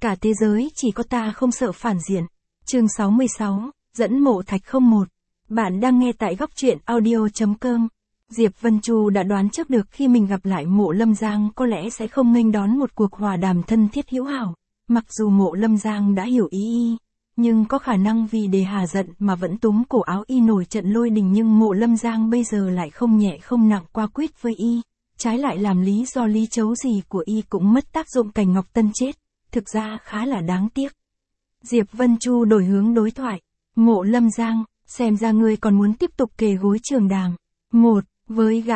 Cả thế giới chỉ có ta không sợ phản diện. Chương 66, dẫn Mộ Thạch 01. Bạn đang nghe tại góc truyện audio.com. Diệp Vân Chu đã đoán trước được khi mình gặp lại Mộ Lâm Giang có lẽ sẽ không nghênh đón một cuộc hòa đàm thân thiết hữu hảo. Mặc dù Mộ Lâm Giang đã hiểu ý y, nhưng có khả năng vì để hà giận mà vẫn túm cổ áo y nổi trận lôi đình, nhưng Mộ Lâm Giang bây giờ lại không nhẹ không nặng qua quyết với y, trái lại làm lý do lý chấu gì của y cũng mất tác dụng. Cảnh Ngọc Tân chết, thực ra khá là đáng tiếc. Diệp Vân Chu đổi hướng đối thoại. Mộ Lâm Giang, xem ra ngươi còn muốn tiếp tục kề gối trường đàm. Với gã,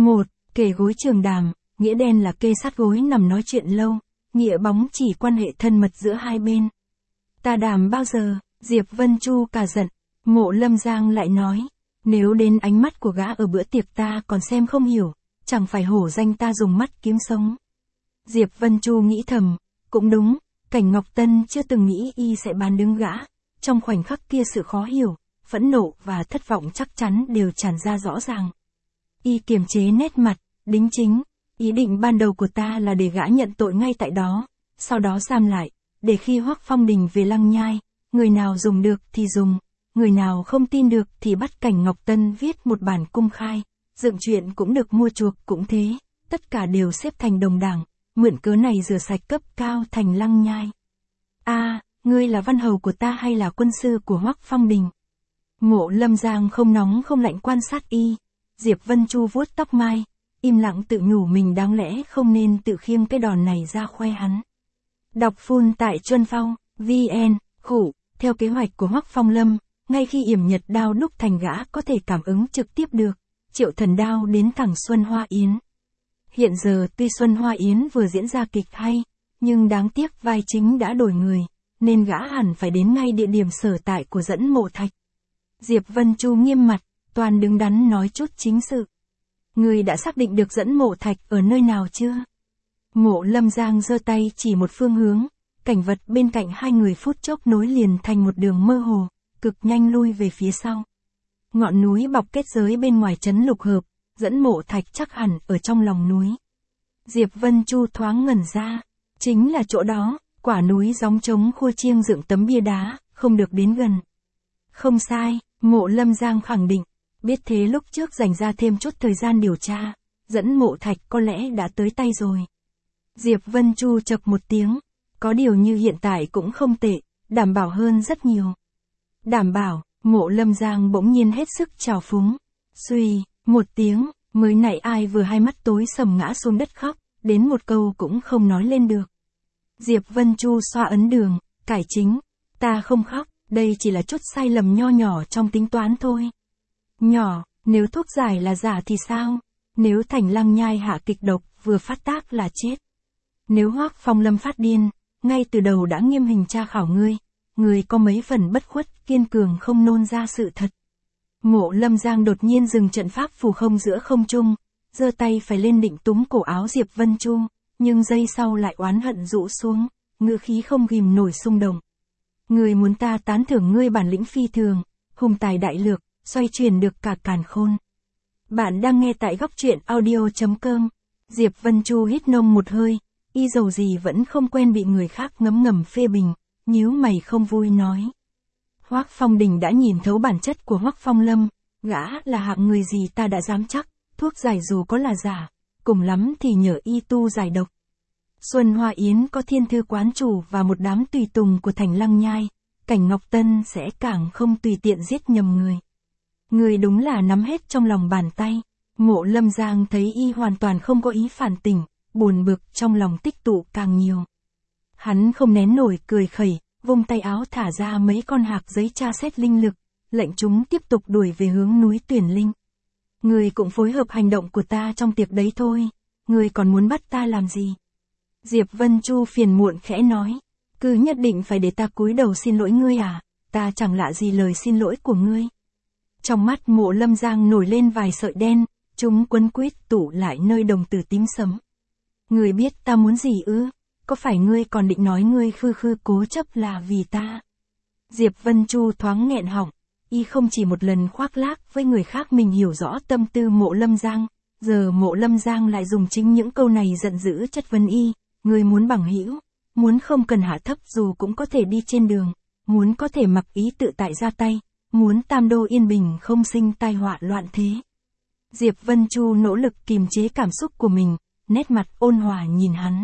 kề gối trường đàm, nghĩa đen là kê sát gối nằm nói chuyện lâu, nghĩa bóng chỉ quan hệ thân mật giữa hai bên. Ta đàm bao giờ? Diệp Vân Chu cả giận. Mộ Lâm Giang lại nói, nếu đến ánh mắt của gã ở bữa tiệc ta còn xem không hiểu, chẳng phải hổ danh ta dùng mắt kiếm sống. Diệp Vân Chu nghĩ thầm, cũng đúng, Cảnh Ngọc Tân chưa từng nghĩ y sẽ bán đứng gã. Trong khoảnh khắc kia sự khó hiểu, phẫn nộ và thất vọng chắc chắn đều tràn ra rõ ràng. Y kiềm chế nét mặt, đính chính, ý định ban đầu của ta là để gã nhận tội ngay tại đó, sau đó giam lại, để khi Hoắc Phong Đình về Lăng Nhai, người nào dùng được thì dùng, người nào không tin được thì bắt Cảnh Ngọc Tân viết một bản cung khai, dựng chuyện cũng được, mua chuộc cũng thế, tất cả đều xếp thành đồng đảng, mượn cớ này rửa sạch cấp cao thành Lăng Nhai. Ngươi là văn hầu của ta hay là quân sư của Hoắc Phong Đình? Mộ Lâm Giang không nóng không lạnh quan sát y. Diệp Vân Chu vuốt tóc mai, im lặng tự nhủ mình đáng lẽ không nên tự khiêng cái đòn này ra khoe hắn. Đọc full tại Chuân Phong, VN, theo kế hoạch của Hoắc Phong Lâm, ngay khi yểm nhật đao đúc thành gã có thể cảm ứng trực tiếp được, Triệu Thần Đao đến thẳng Xuân Hoa Yến. Hiện giờ tuy Xuân Hoa Yến vừa diễn ra kịch hay, nhưng đáng tiếc vai chính đã đổi người, nên gã hẳn phải đến ngay địa điểm sở tại của dẫn Mộ Thạch. Diệp Vân Chu nghiêm mặt, toàn đứng đắn nói chút chính sự. Người đã xác định được dẫn Mộ Thạch ở nơi nào chưa? Mộ Lâm Giang giơ tay chỉ một phương hướng, cảnh vật bên cạnh hai người phút chốc nối liền thành một đường mơ hồ, cực nhanh lui về phía sau. Ngọn núi bọc kết giới bên ngoài trấn Lục Hợp, dẫn Mộ Thạch chắc hẳn ở trong lòng núi. Diệp Vân Chu thoáng ngẩn ra, chính là chỗ đó, quả núi gióng trống khua chiêng dựng tấm bia đá, không được đến gần. Không sai, Mộ Lâm Giang khẳng định, biết thế lúc trước dành ra thêm chút thời gian điều tra, dẫn Mộ Thạch có lẽ đã tới tay rồi. Diệp Vân Chu chậc một tiếng, có điều như hiện tại cũng không tệ, đảm bảo hơn rất nhiều. Đảm bảo, Mộ Lâm Giang bỗng nhiên hết sức trào phúng. Suy, một tiếng, mới nãy ai vừa hai mắt tối sầm ngã xuống đất khóc, đến một câu cũng không nói lên được. Diệp Vân Chu xoa ấn đường, cải chính, ta không khóc, đây chỉ là chút sai lầm nho nhỏ trong tính toán thôi. Nhỏ, nếu thuốc giải là giả thì sao? Nếu thành Lăng Nhai hạ kịch độc vừa phát tác là chết. Nếu Hoắc Phong Lâm phát điên, ngay từ đầu đã nghiêm hình tra khảo ngươi có mấy phần bất khuất kiên cường không nôn ra sự thật. Mộ Lâm Giang đột nhiên dừng trận pháp phù không giữa không trung, giơ tay phải lên định túm cổ áo Diệp Vân Chu, nhưng giây sau lại oán hận rũ xuống, ngữ khí không ghim nổi xung động. Ngươi muốn ta tán thưởng ngươi bản lĩnh phi thường, hùng tài đại lược, xoay chuyển được cả càn khôn. Bạn đang nghe tại góc truyện audio.com. Diệp Vân Chu hít nông một hơi, y dầu gì vẫn không quen bị người khác ngấm ngầm phê bình, nhíu mày không vui nói. Hoắc Phong Đình đã nhìn thấu bản chất của Hoắc Phong Lâm, gã là hạng người gì ta đã dám chắc, thuốc giải dù có là giả, cùng lắm thì nhờ y tu giải độc. Xuân Hoa Yến có Thiên Thư quán chủ và một đám tùy tùng của thành Lăng Nhai, Cảnh Ngọc Tân sẽ càng không tùy tiện giết nhầm người. Người đúng là nắm hết trong lòng bàn tay. Mộ Lâm Giang thấy y hoàn toàn không có ý phản tỉnh, buồn bực trong lòng tích tụ càng nhiều. Hắn không nén nổi cười khẩy, vung tay áo thả ra mấy con hạc giấy tra xét linh lực, lệnh chúng tiếp tục đuổi về hướng núi Tuyển Linh. Người cũng phối hợp hành động của ta trong tiệc đấy thôi, người còn muốn bắt ta làm gì? Diệp Vân Chu phiền muộn khẽ nói, cứ nhất định phải để ta cúi đầu xin lỗi ngươi à, ta chẳng lạ gì lời xin lỗi của ngươi. Trong mắt Mộ Lâm Giang nổi lên vài sợi đen, chúng quấn quýt tụ lại nơi đồng tử tím sẫm. Ngươi biết ta muốn gì ư? Có phải ngươi còn định nói ngươi khư cố chấp là vì ta? Diệp Vân Chu thoáng nghẹn họng, y không chỉ một lần khoác lác với người khác mình hiểu rõ tâm tư Mộ Lâm Giang, giờ Mộ Lâm Giang lại dùng chính những câu này giận dữ chất vấn y, ngươi muốn bằng hữu, muốn không cần hạ thấp dù cũng có thể đi trên đường, muốn có thể mặc ý tự tại ra tay, muốn tam đô yên bình không sinh tai họa loạn thế. Diệp Vân Chu nỗ lực kìm chế cảm xúc của mình, nét mặt ôn hòa nhìn hắn.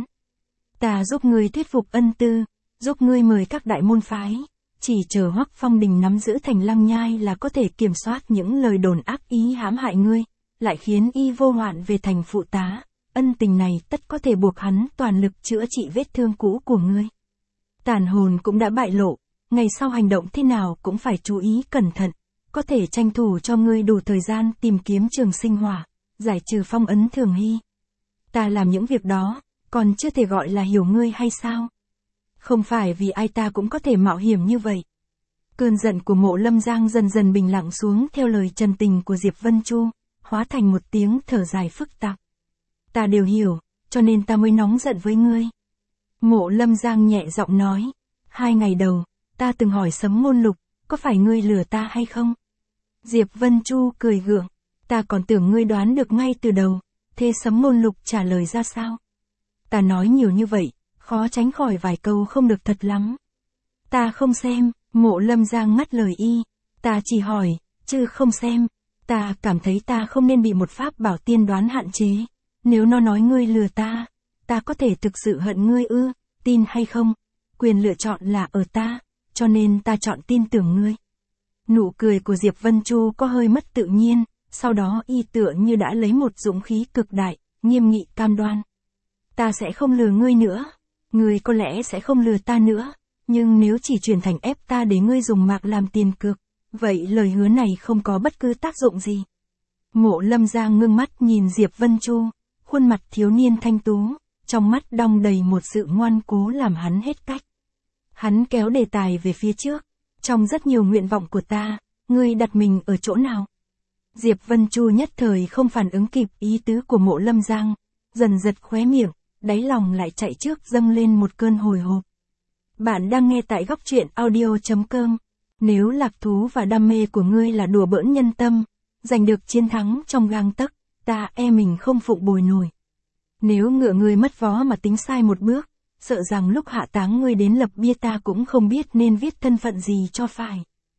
Ta giúp ngươi thuyết phục Ân Tư, giúp ngươi mời các đại môn phái, chỉ chờ Hoắc Phong Đình nắm giữ thành Lăng Nhai là có thể kiểm soát những lời đồn ác ý hãm hại ngươi, lại khiến y vô hoạn về thành phụ tá. Ân tình này tất có thể buộc hắn toàn lực chữa trị vết thương cũ của ngươi. Tàn hồn cũng đã bại lộ, ngày sau hành động thế nào cũng phải chú ý cẩn thận, có thể tranh thủ cho ngươi đủ thời gian tìm kiếm Trường Sinh Hỏa, giải trừ phong ấn Thường Hy. Ta làm những việc đó, còn chưa thể gọi là hiểu ngươi hay sao? Không phải vì ai ta cũng có thể mạo hiểm như vậy. Cơn giận của Mộ Lâm Giang dần dần bình lặng xuống theo lời trần tình của Diệp Vân Chu, hóa thành một tiếng thở dài phức tạp. Ta đều hiểu, cho nên ta mới nóng giận với ngươi. Mộ Lâm Giang nhẹ giọng nói, 2 ngày đầu, ta từng hỏi Sấm Môn Lục, có phải ngươi lừa ta hay không? Diệp Vân Chu cười gượng, ta còn tưởng ngươi đoán được ngay từ đầu, thế Sấm Môn Lục trả lời ra sao? Ta nói nhiều như vậy, khó tránh khỏi vài câu không được thật lắm. Ta không xem, Mộ Lâm Giang ngắt lời y, ta chỉ hỏi, chứ không xem. Ta cảm thấy ta không nên bị một pháp bảo tiên đoán hạn chế. Nếu nó nói ngươi lừa ta, ta có thể thực sự hận ngươi ư, tin hay không? Quyền lựa chọn là ở ta, cho nên ta chọn tin tưởng ngươi. Nụ cười của Diệp Vân Chu có hơi mất tự nhiên, sau đó y tựa như đã lấy một dũng khí cực đại, nghiêm nghị cam đoan. Ta sẽ không lừa ngươi nữa, ngươi có lẽ sẽ không lừa ta nữa, nhưng nếu chỉ chuyển thành ép ta để ngươi dùng mạc làm tiền cược, vậy lời hứa này không có bất cứ tác dụng gì. Mộ Lâm Giang ngưng mắt nhìn Diệp Vân Chu, khuôn mặt thiếu niên thanh tú, trong mắt đong đầy một sự ngoan cố làm hắn hết cách. Hắn kéo đề tài về phía trước, trong rất nhiều nguyện vọng của ta, ngươi đặt mình ở chỗ nào? Diệp Vân Chu nhất thời không phản ứng kịp ý tứ của Mộ Lâm Giang, dần giật khóe miệng, đáy lòng lại chạy trước dâng lên một cơn hồi hộp. Bạn đang nghe tại góc truyện audio.com. Nếu lạc thú và đam mê của ngươi là đùa bỡn nhân tâm, giành được chiến thắng trong gang tấc, ta e mình không phụng bồi nổi. Nếu ngựa ngươi mất vó mà tính sai một bước, sợ rằng lúc hạ táng ngươi đến lập bia ta cũng không biết nên viết thân phận gì cho phải.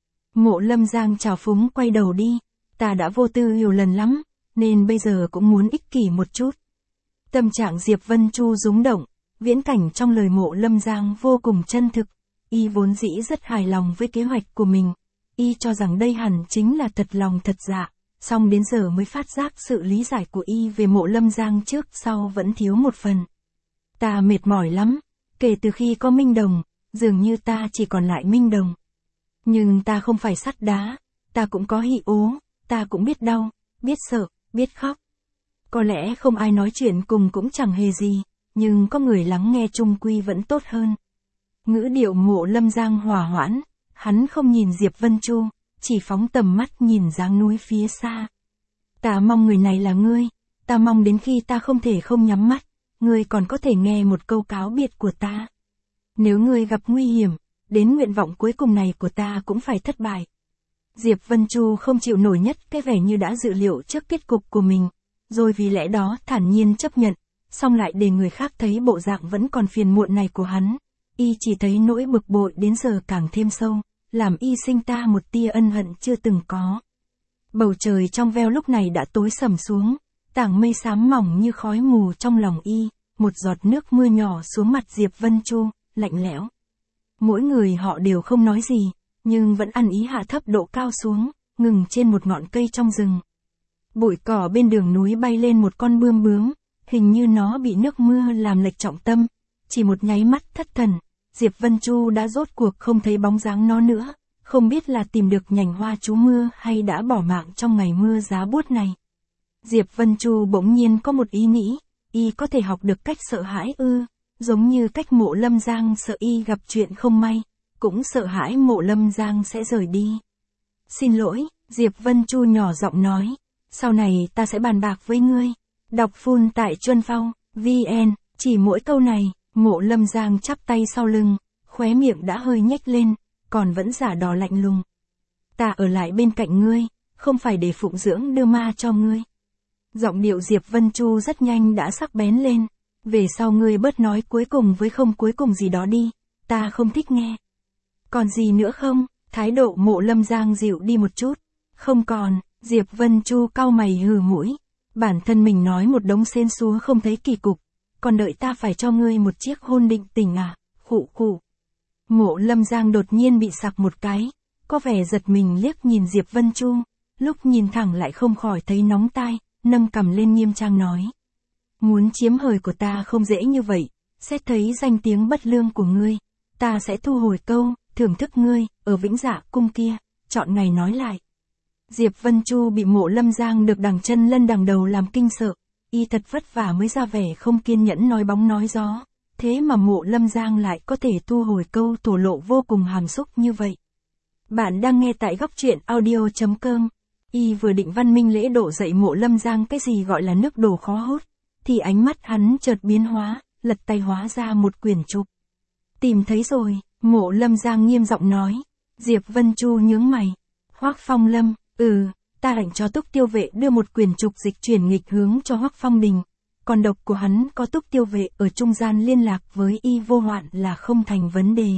Mộ Lâm Giang trào phúng quay đầu đi, ta đã vô tư nhiều lần lắm, nên bây giờ cũng muốn ích kỷ một chút. Tâm trạng Diệp Vân Chu rúng động, viễn cảnh trong lời Mộ Lâm Giang vô cùng chân thực. Y vốn dĩ rất hài lòng với kế hoạch của mình, y cho rằng đây hẳn chính là thật lòng thật dạ, song đến giờ mới phát giác sự lý giải của y về Mộ Lâm Giang trước sau vẫn thiếu một phần. Ta mệt mỏi lắm, kể từ khi có Minh Đồng, dường như ta chỉ còn lại Minh Đồng. Nhưng ta không phải sắt đá, ta cũng có hị ố, ta cũng biết đau, biết sợ, biết khóc. Có lẽ không ai nói chuyện cùng cũng chẳng hề gì, nhưng có người lắng nghe chung quy vẫn tốt hơn. Ngữ điệu Mộ Lâm Giang hòa hoãn, hắn không nhìn Diệp Vân Chu, chỉ phóng tầm mắt nhìn dáng núi phía xa. Ta mong người này là ngươi, ta mong đến khi ta không thể không nhắm mắt, ngươi còn có thể nghe một câu cáo biệt của ta. Nếu ngươi gặp nguy hiểm, đến nguyện vọng cuối cùng này của ta cũng phải thất bại. Diệp Vân Chu không chịu nổi nhất cái vẻ như đã dự liệu trước kết cục của mình, rồi vì lẽ đó thản nhiên chấp nhận, song lại để người khác thấy bộ dạng vẫn còn phiền muộn này của hắn. Y chỉ thấy nỗi bực bội đến giờ càng thêm sâu, làm y sinh ta một tia ân hận chưa từng có. Bầu trời trong veo lúc này đã tối sầm xuống, tảng mây xám mỏng như khói mù trong lòng y, một giọt nước mưa nhỏ xuống mặt Diệp Vân Chu, lạnh lẽo. Mỗi người họ đều không nói gì, nhưng vẫn ăn ý hạ thấp độ cao xuống, ngừng trên một ngọn cây trong rừng. Bụi cỏ bên đường núi bay lên một con bươm bướm, hình như nó bị nước mưa làm lệch trọng tâm, chỉ một nháy mắt thất thần. Diệp Vân Chu đã rốt cuộc không thấy bóng dáng nó nữa, không biết là tìm được nhành hoa trú mưa hay đã bỏ mạng trong ngày mưa giá buốt này. Diệp Vân Chu bỗng nhiên có một ý nghĩ, y có thể học được cách sợ hãi ư, giống như cách Mộ Lâm Giang sợ y gặp chuyện không may, cũng sợ hãi Mộ Lâm Giang sẽ rời đi. Xin lỗi, Diệp Vân Chu nhỏ giọng nói, sau này ta sẽ bàn bạc với ngươi. Đọc full tại Chuân Phong, VN, chỉ mỗi câu này. Mộ Lâm Giang chắp tay sau lưng, khóe miệng đã hơi nhếch lên, còn vẫn giả đò lạnh lùng. Ta ở lại bên cạnh ngươi, không phải để phụng dưỡng đưa ma cho ngươi. Giọng điệu Diệp Vân Chu rất nhanh đã sắc bén lên, Về sau ngươi bớt nói cuối cùng với không cuối cùng gì đó đi, ta không thích nghe. Còn gì nữa không? Thái độ Mộ Lâm Giang dịu đi một chút. Không còn, Diệp Vân Chu cau mày hừ mũi. Bản thân mình nói một đống xên xúa không thấy kỳ cục. Còn đợi ta phải cho ngươi một chiếc hôn định tình à, khụ khụ. Mộ Lâm Giang đột nhiên bị sặc một cái. Có vẻ giật mình liếc nhìn Diệp Vân Chu. Lúc nhìn thẳng lại không khỏi thấy nóng tai, nâng cằm lên nghiêm trang nói. Muốn chiếm hời của ta không dễ như vậy, xét thấy danh tiếng bất lương của ngươi. Ta sẽ thu hồi câu, thưởng thức ngươi, ở Vĩnh Dạ cung kia, chọn ngày nói lại. Diệp Vân Chu bị Mộ Lâm Giang được đằng chân lân đằng đầu làm kinh sợ, y thật vất vả mới ra vẻ không kiên nhẫn nói bóng nói gió, thế mà Mộ Lâm Giang lại có thể thu hồi câu thổ lộ vô cùng hàm xúc như vậy. Bạn đang nghe tại góc truyện audio.com. Y vừa định văn minh lễ độ dạy Mộ Lâm Giang cái gì gọi là nước đổ khó hút, thì ánh mắt hắn chợt biến hóa, lật tay hóa ra một quyển trục. Tìm thấy rồi, Mộ Lâm Giang nghiêm giọng nói. Diệp Vân Chu nhướng mày. Hoắc Phong Lâm, ta lệnh cho Túc Tiêu Vệ đưa một quyển trục dịch chuyển nghịch hướng cho Hoắc Phong Đình. Còn độc của hắn có Túc Tiêu Vệ ở trung gian liên lạc với y vô hoạn là không thành vấn đề.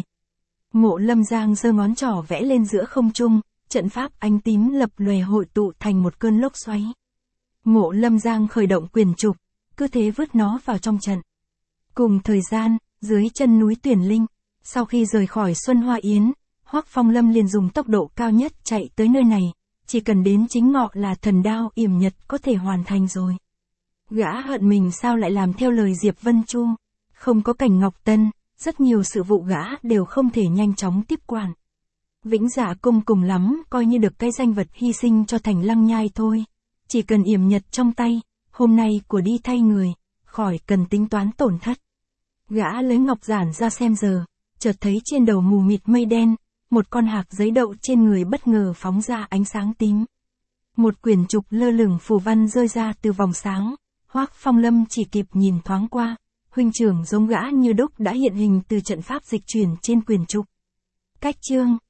Mộ Lâm Giang giơ ngón trỏ vẽ lên giữa không trung, trận pháp ánh tím lập lòe hội tụ thành một cơn lốc xoáy. Mộ Lâm Giang khởi động quyển trục, cứ thế vứt nó vào trong trận. Cùng thời gian, dưới chân núi Tuyển Linh, sau khi rời khỏi Xuân Hoa Yến, Hoắc Phong Lâm liền dùng tốc độ cao nhất chạy tới nơi này, chỉ cần đến chính ngọ là thần đao yểm nhật có thể hoàn thành rồi. Gã hận mình sao lại làm theo lời Diệp Vân Chu, không có Cảnh Ngọc Tân, rất nhiều sự vụ gã đều không thể nhanh chóng tiếp quản. Vĩnh Dạ cung cùng lắm coi như được cái danh vật hy sinh cho Thành Lăng Nhai thôi, chỉ cần yểm nhật trong tay, hôm nay của đi thay người, khỏi cần tính toán tổn thất. Gã lấy ngọc giản ra xem giờ, chợt thấy trên đầu mù mịt mây đen, một con hạc giấy đậu trên người bất ngờ phóng ra ánh sáng tím. Một quyển trục lơ lửng phù văn rơi ra từ vòng sáng, Hoắc Phong Lâm chỉ kịp nhìn thoáng qua, huynh trưởng giống gã như đúc đã hiện hình từ trận pháp dịch chuyển trên quyển trục. Cách chương